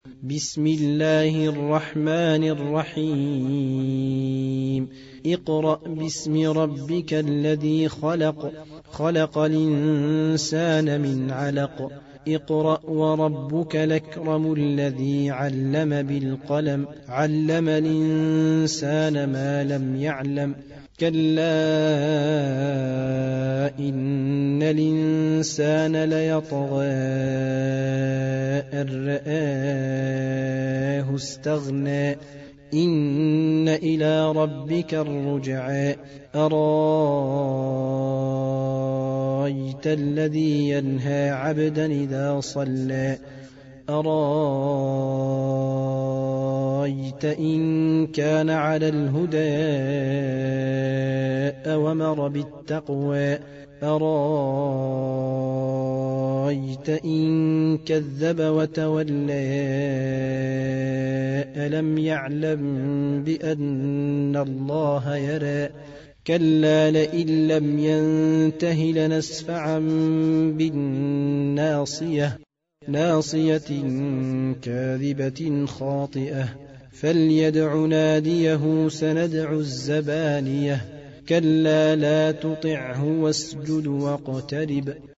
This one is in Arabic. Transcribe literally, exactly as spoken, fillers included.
بسم الله الرحمن الرحيم اقرأ باسم ربك الذي خلق خلق الإنسان من علق اقرأ وربك الأكرم الذي علم بالقلم علم الإنسان ما لم يعلم كلا إن الإنسان ليطغى أن رآه استغنى إن إلى ربك الرجعى أرايت الذي ينهى عبدا إذا صلى أرايت إن كان على الهدى أومر بالتقوى أرايت إن كذب وتولى ألم يعلم بأن الله يرى كلا لئن لم ينته لنسفعا بالناصية ناصية كاذبة خاطئة فليدع ناديه سندع الزبانية كلا لا تطعه واسجد واقترب